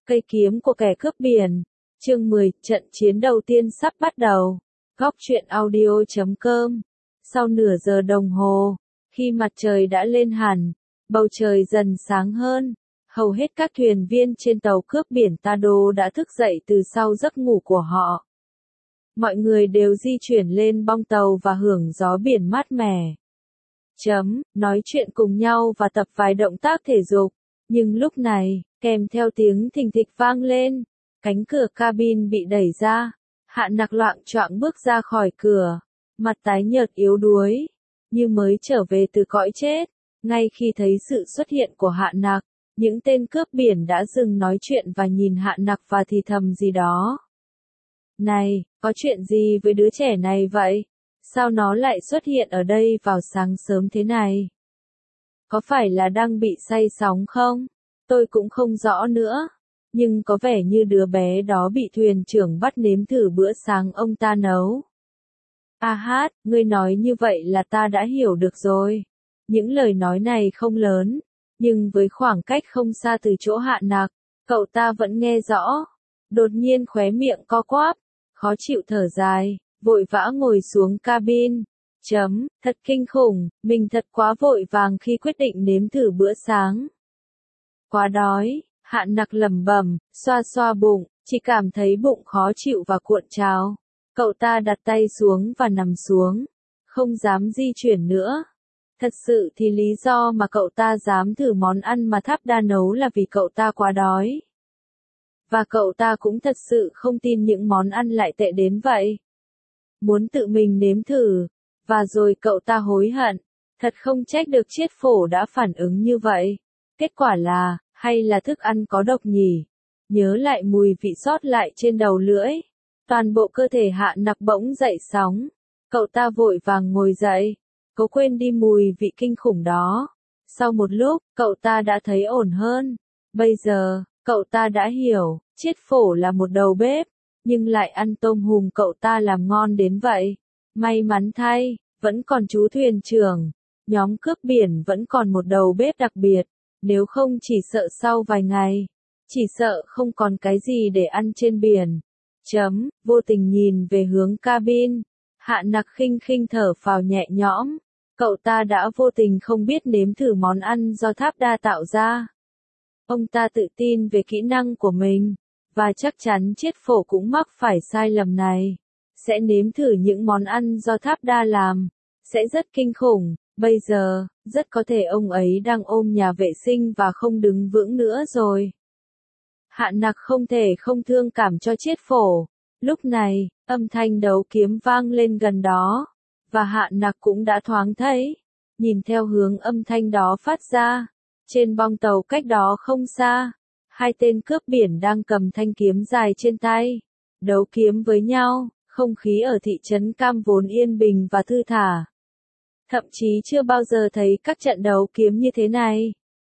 Cây kiếm của kẻ cướp biển. Chương 10, trận chiến đầu tiên sắp bắt đầu. Góc truyện audio.com. Sau nửa giờ đồng hồ, khi mặt trời đã lên hẳn, bầu trời dần sáng hơn, hầu hết các thuyền viên trên tàu cướp biển Tado đã thức dậy từ sau giấc ngủ của họ. Mọi người đều di chuyển lên bong tàu và hưởng gió biển mát mẻ. Nói chuyện cùng nhau và tập vài động tác thể dục. Nhưng lúc này, kèm theo tiếng thình thịch vang lên, cánh cửa cabin bị đẩy ra. Hạ Nặc loạng choạng bước ra khỏi cửa, mặt tái nhợt yếu đuối, như mới trở về từ cõi chết. Ngay khi thấy sự xuất hiện của Hạ Nặc, những tên cướp biển đã dừng nói chuyện và nhìn Hạ Nặc và thì thầm gì đó. Này, có chuyện gì với đứa trẻ này vậy? Sao nó lại xuất hiện ở đây vào sáng sớm thế này? Có phải là đang bị say sóng không? Tôi cũng không rõ nữa. Nhưng có vẻ như đứa bé đó bị thuyền trưởng bắt nếm thử bữa sáng ông ta nấu. Ngươi nói như vậy là ta đã hiểu được rồi. Những lời nói này không lớn, nhưng với khoảng cách không xa từ chỗ Hạ Nặc, cậu ta vẫn nghe rõ. Đột nhiên khóe miệng co quắp, khó chịu thở dài, vội vã ngồi xuống cabin. Thật kinh khủng, mình thật quá vội vàng khi quyết định nếm thử bữa sáng. Quá đói, Hạ Nặc lẩm bẩm, xoa xoa bụng, chỉ cảm thấy bụng khó chịu và cuộn trào. Cậu ta đặt tay xuống và nằm xuống, không dám di chuyển nữa. Thật sự thì lý do mà cậu ta dám thử món ăn mà Tháp Đa nấu là vì cậu ta quá đói. Và cậu ta cũng thật sự không tin những món ăn lại tệ đến vậy. Muốn tự mình nếm thử, và rồi cậu ta hối hận. Thật không trách được chiết phổ đã phản ứng như vậy. Kết quả là, hay là thức ăn có độc nhỉ? Nhớ lại mùi vị sót lại trên đầu lưỡi. Toàn bộ cơ thể Hạ Nặc bỗng dậy sóng. Cậu ta vội vàng ngồi dậy. Cố quên đi mùi vị kinh khủng đó. Sau một lúc, cậu ta đã thấy ổn hơn. Bây giờ, cậu ta đã hiểu, chiết phổ là một đầu bếp, nhưng lại ăn tôm hùm cậu ta làm ngon đến vậy. May mắn thay, vẫn còn chú thuyền trưởng. Nhóm cướp biển vẫn còn một đầu bếp đặc biệt. Nếu không chỉ sợ sau vài ngày, chỉ sợ không còn cái gì để ăn trên biển. Vô tình nhìn về hướng cabin. Hạ Nặc khinh khinh thở phào nhẹ nhõm. Cậu ta đã vô tình không biết nếm thử món ăn do Tháp Đa tạo ra. Ông ta tự tin về kỹ năng của mình, và chắc chắn chiết phổ cũng mắc phải sai lầm này. Sẽ nếm thử những món ăn do Tháp Đa làm. Sẽ rất kinh khủng. Bây giờ, rất có thể ông ấy đang ôm nhà vệ sinh và không đứng vững nữa rồi. Hạ Nặc không thể không thương cảm cho chiết phổ. Lúc này, âm thanh đấu kiếm vang lên gần đó. Và Hạ Nặc cũng đã thoáng thấy. Nhìn theo hướng âm thanh đó phát ra. Trên bong tàu cách đó không xa. Hai tên cướp biển đang cầm thanh kiếm dài trên tay. Đấu kiếm với nhau. Không khí ở thị trấn Cam vốn yên bình và thư thả. Thậm chí chưa bao giờ thấy các trận đấu kiếm như thế này.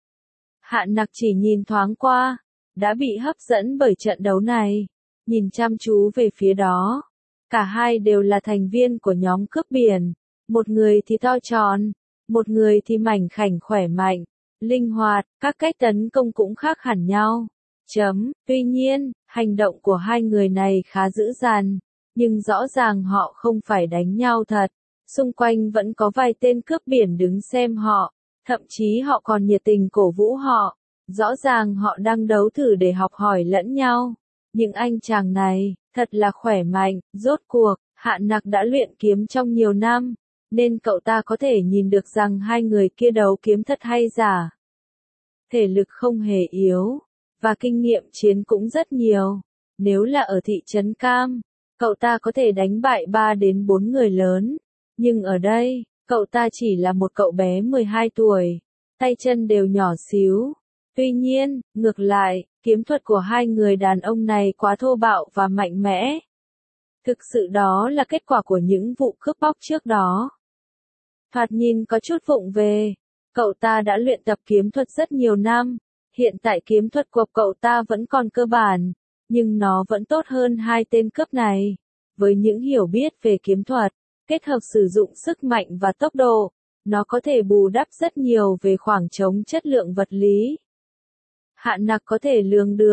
Hạ Nặc chỉ nhìn thoáng qua, đã bị hấp dẫn bởi trận đấu này. Nhìn chăm chú về phía đó. Cả hai đều là thành viên của nhóm cướp biển. Một người thì to tròn, một người thì mảnh khảnh khỏe mạnh, linh hoạt, các cách tấn công cũng khác hẳn nhau. Tuy nhiên, hành động của hai người này khá dữ dằn, nhưng rõ ràng họ không phải đánh nhau thật. Xung quanh vẫn có vài tên cướp biển đứng xem họ, thậm chí họ còn nhiệt tình cổ vũ họ. Rõ ràng họ đang đấu thử để học hỏi lẫn nhau. Những anh chàng này, thật là khỏe mạnh, rốt cuộc, Hạ Nặc đã luyện kiếm trong nhiều năm, nên cậu ta có thể nhìn được rằng hai người kia đấu kiếm thật hay giả. Thể lực không hề yếu, và kinh nghiệm chiến cũng rất nhiều. Nếu là ở thị trấn Cam, cậu ta có thể đánh bại 3 đến 4 người lớn. Nhưng ở đây, cậu ta chỉ là một cậu bé 12 tuổi, tay chân đều nhỏ xíu. Tuy nhiên, ngược lại, kiếm thuật của hai người đàn ông này quá thô bạo và mạnh mẽ. Thực sự đó là kết quả của những vụ cướp bóc trước đó. Thoạt nhìn có chút vụng về, cậu ta đã luyện tập kiếm thuật rất nhiều năm. Hiện tại kiếm thuật của cậu ta vẫn còn cơ bản, nhưng nó vẫn tốt hơn hai tên cướp này. Với những hiểu biết về kiếm thuật, kết hợp sử dụng sức mạnh và tốc độ, nó có thể bù đắp rất nhiều về khoảng trống chất lượng vật lý. Hạ Nặc có thể lường được,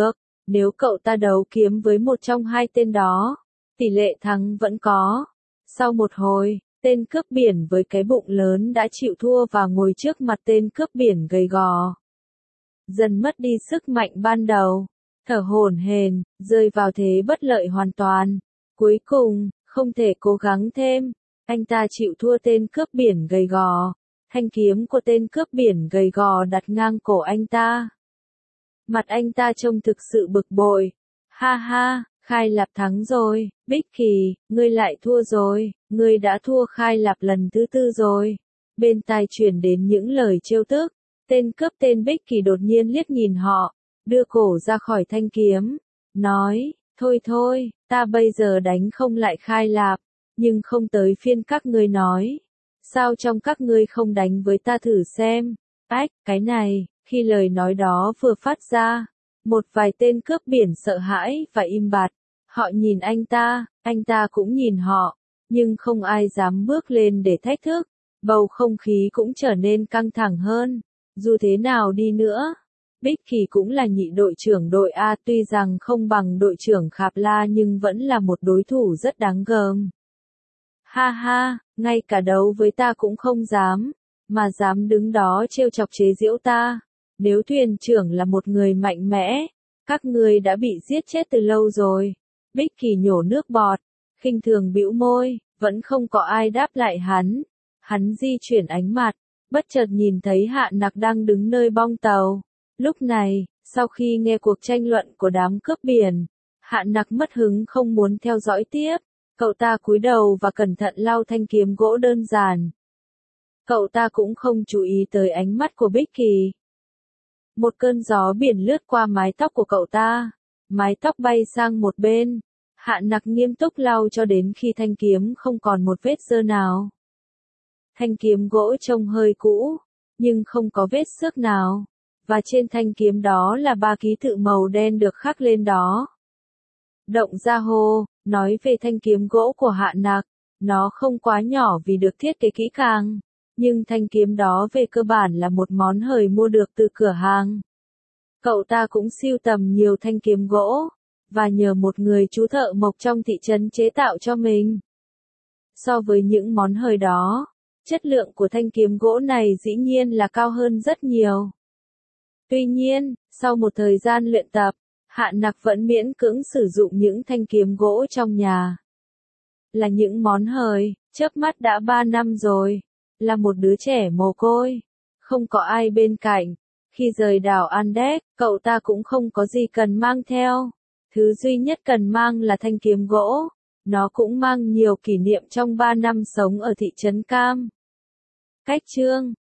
Nếu cậu ta đấu kiếm với một trong hai tên đó, tỷ lệ thắng vẫn có. Sau một hồi, tên cướp biển với cái bụng lớn đã chịu thua và ngồi trước mặt tên cướp biển gầy gò. Dần mất đi sức mạnh ban đầu, thở hổn hển, rơi vào thế bất lợi hoàn toàn. Cuối cùng, không thể cố gắng thêm, anh ta chịu thua tên cướp biển gầy gò. Thanh kiếm của tên cướp biển gầy gò đặt ngang cổ anh ta. Mặt anh ta trông thực sự bực bội. Ha ha, Khai Lạp thắng rồi, Bích Kỳ, ngươi lại thua rồi, ngươi đã thua Khai Lạp lần thứ tư rồi. Bên tai truyền đến những lời trêu tức, tên cướp tên Bích Kỳ đột nhiên liếc nhìn họ, đưa cổ ra khỏi thanh kiếm, nói, thôi thôi, ta bây giờ đánh không lại Khai Lạp, nhưng không tới phiên các ngươi nói. Sao trong các ngươi không đánh với ta thử xem? Ách, cái này, khi lời nói đó vừa phát ra, một vài tên cướp biển sợ hãi và im bặt. Họ nhìn anh ta cũng nhìn họ, nhưng không ai dám bước lên để thách thức. Bầu không khí cũng trở nên căng thẳng hơn. Dù thế nào đi nữa, Bích Kỳ cũng là nhị đội trưởng đội A, tuy rằng không bằng đội trưởng Khạp La nhưng vẫn là một đối thủ rất đáng gờm. Ha ha, ngay cả đấu với ta cũng không dám, mà dám đứng đó trêu chọc chế giễu ta. Nếu thuyền trưởng là một người mạnh mẽ, các ngươi đã bị giết chết từ lâu rồi. Bích Kỳ nhổ nước bọt, khinh thường bĩu môi, vẫn không có ai đáp lại hắn. Hắn di chuyển ánh mặt, bất chợt nhìn thấy Hạ Nặc đang đứng nơi bong tàu. Lúc này, sau khi nghe cuộc tranh luận của đám cướp biển, Hạ Nặc mất hứng không muốn theo dõi tiếp. Cậu ta cúi đầu và cẩn thận lau thanh kiếm gỗ đơn giản. Cậu ta cũng không chú ý tới ánh mắt của Bích Kỳ. Một cơn gió biển lướt qua mái tóc của cậu ta. Mái tóc bay sang một bên. Hạ Nặc nghiêm túc lau cho đến khi thanh kiếm không còn một vết dơ nào. Thanh kiếm gỗ trông hơi cũ, nhưng không có vết xước nào. Và trên thanh kiếm đó là 3 ký tự màu đen được khắc lên đó. Động Gia Hô, nói về thanh kiếm gỗ của Hạ Nặc, nó không quá nhỏ vì được thiết kế kỹ càng, nhưng thanh kiếm đó về cơ bản là một món hời mua được từ cửa hàng. Cậu ta cũng sưu tầm nhiều thanh kiếm gỗ, và nhờ một người chú thợ mộc trong thị trấn chế tạo cho mình. So với những món hời đó, chất lượng của thanh kiếm gỗ này dĩ nhiên là cao hơn rất nhiều. Tuy nhiên, sau một thời gian luyện tập, Hạ Nặc vẫn miễn cưỡng sử dụng những thanh kiếm gỗ trong nhà. Là những món hời, chớp mắt đã 3 năm rồi. Là một đứa trẻ mồ côi. Không có ai bên cạnh. Khi rời đảo Andes, cậu ta cũng không có gì cần mang theo. Thứ duy nhất cần mang là thanh kiếm gỗ. Nó cũng mang nhiều kỷ niệm trong 3 năm sống ở thị trấn Cam. Cách chương